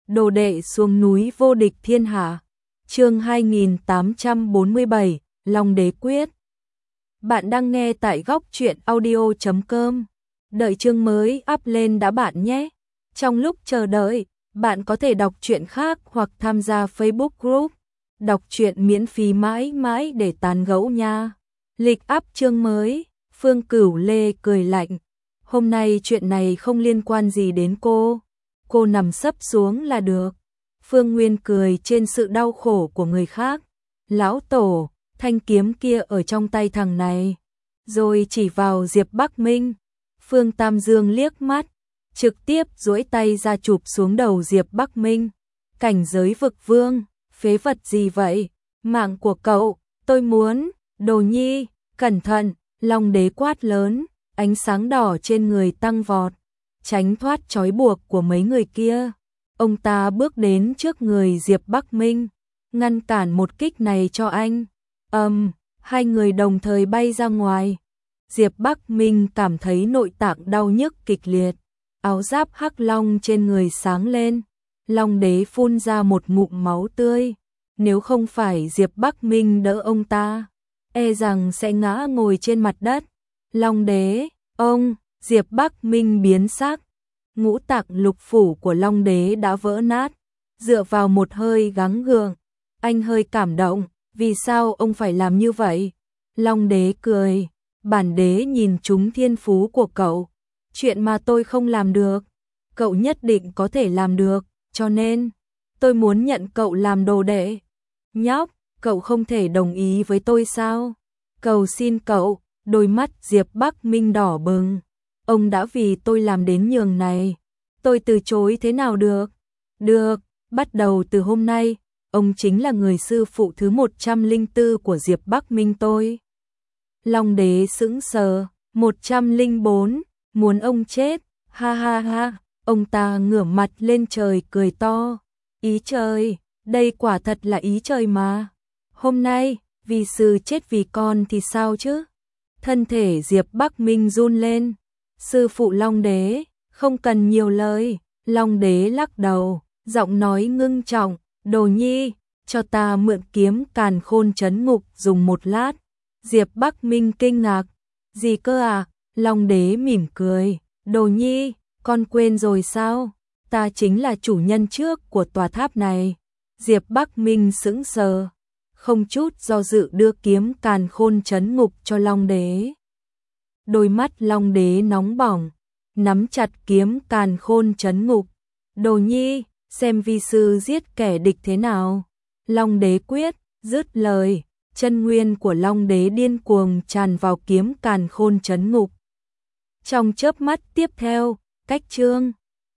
đồ đệ xuống núi vô địch thiên hạ. Chương 2847, Long Đế quyết. Bạn đang nghe tại góc truyện audio.com. Đợi chương mới up lên đã bạn nhé. Trong lúc chờ đợi, bạn có thể đọc truyện khác hoặc tham gia Facebook group đọc truyện miễn phí mãi mãi để tán gẫu nha. Lịch up chương mới, Phương Cửu Lê cười lạnh. Hôm nay chuyện này không liên quan gì đến cô nằm sấp xuống là được. Phương Nguyên cười trên sự đau khổ của người khác. Lão tổ, thanh kiếm kia ở trong tay thằng này. Rồi chỉ vào Diệp Bắc Minh. Phương Tam Dương liếc mắt, trực tiếp duỗi tay ra chụp xuống đầu Diệp Bắc Minh. Cảnh giới vực vương, phế vật gì vậy? Mạng của cậu, tôi muốn. Đồ nhi, cẩn thận. Long Đế quát lớn, ánh sáng đỏ trên người tăng vọt, tránh thoát trói buộc của mấy người kia. Ông ta bước đến trước người Diệp Bắc Minh, ngăn cản một kích này cho anh. Hai người đồng thời bay ra ngoài. Diệp Bắc Minh cảm thấy nội tạng đau nhức kịch liệt, áo giáp hắc long trên người sáng lên. Long Đế phun ra một ngụm máu tươi. Nếu không phải Diệp Bắc Minh đỡ ông ta, e rằng sẽ ngã ngồi trên mặt đất. Long Đế, ông, Diệp Bắc Minh biến sắc. Ngũ tạng lục phủ của Long Đế đã vỡ nát. Dựa vào một hơi gắng gượng, anh hơi cảm động. Vì sao ông phải làm như vậy? Long Đế cười, bản đế nhìn trúng thiên phú của cậu. Chuyện mà tôi không làm được, cậu nhất định có thể làm được, cho nên tôi muốn nhận cậu làm đồ đệ. Nhóc, cậu không thể đồng ý với tôi sao? Cầu xin cậu. Đôi mắt Diệp Bắc Minh đỏ bừng. Ông đã vì tôi làm đến nhường này, tôi từ chối thế nào được? Được, bắt đầu từ hôm nay, ông chính là người sư phụ thứ 104 của Diệp Bắc Minh tôi. Long Đế sững sờ. 104, muốn ông chết? Ha ha ha. Ông ta ngửa mặt lên trời cười to. Ý trời, đây quả thật là ý trời mà. Hôm nay, vì sư chết vì con thì sao chứ? Thân thể Diệp Bắc Minh run lên. Sư phụ Long Đế, không cần nhiều lời. Long Đế lắc đầu, giọng nói ngưng trọng. Đồ nhi, cho ta mượn kiếm Càn Khôn trấn ngục dùng một lát. Diệp Bắc Minh kinh ngạc. Gì cơ à? Long Đế mỉm cười. Đồ nhi, con quên rồi sao? Ta chính là chủ nhân trước của tòa tháp này. Diệp Bắc Minh sững sờ, không chút do dự đưa kiếm Càn Khôn trấn ngục cho Long Đế. Đôi mắt Long Đế nóng bỏng, nắm chặt kiếm Càn Khôn trấn ngục. Đồ nhi, xem vi sư giết kẻ địch thế nào. Long Đế quyết. Dứt lời, chân nguyên của Long Đế điên cuồng tràn vào kiếm Càn Khôn trấn ngục. Trong chớp mắt tiếp theo, cách chương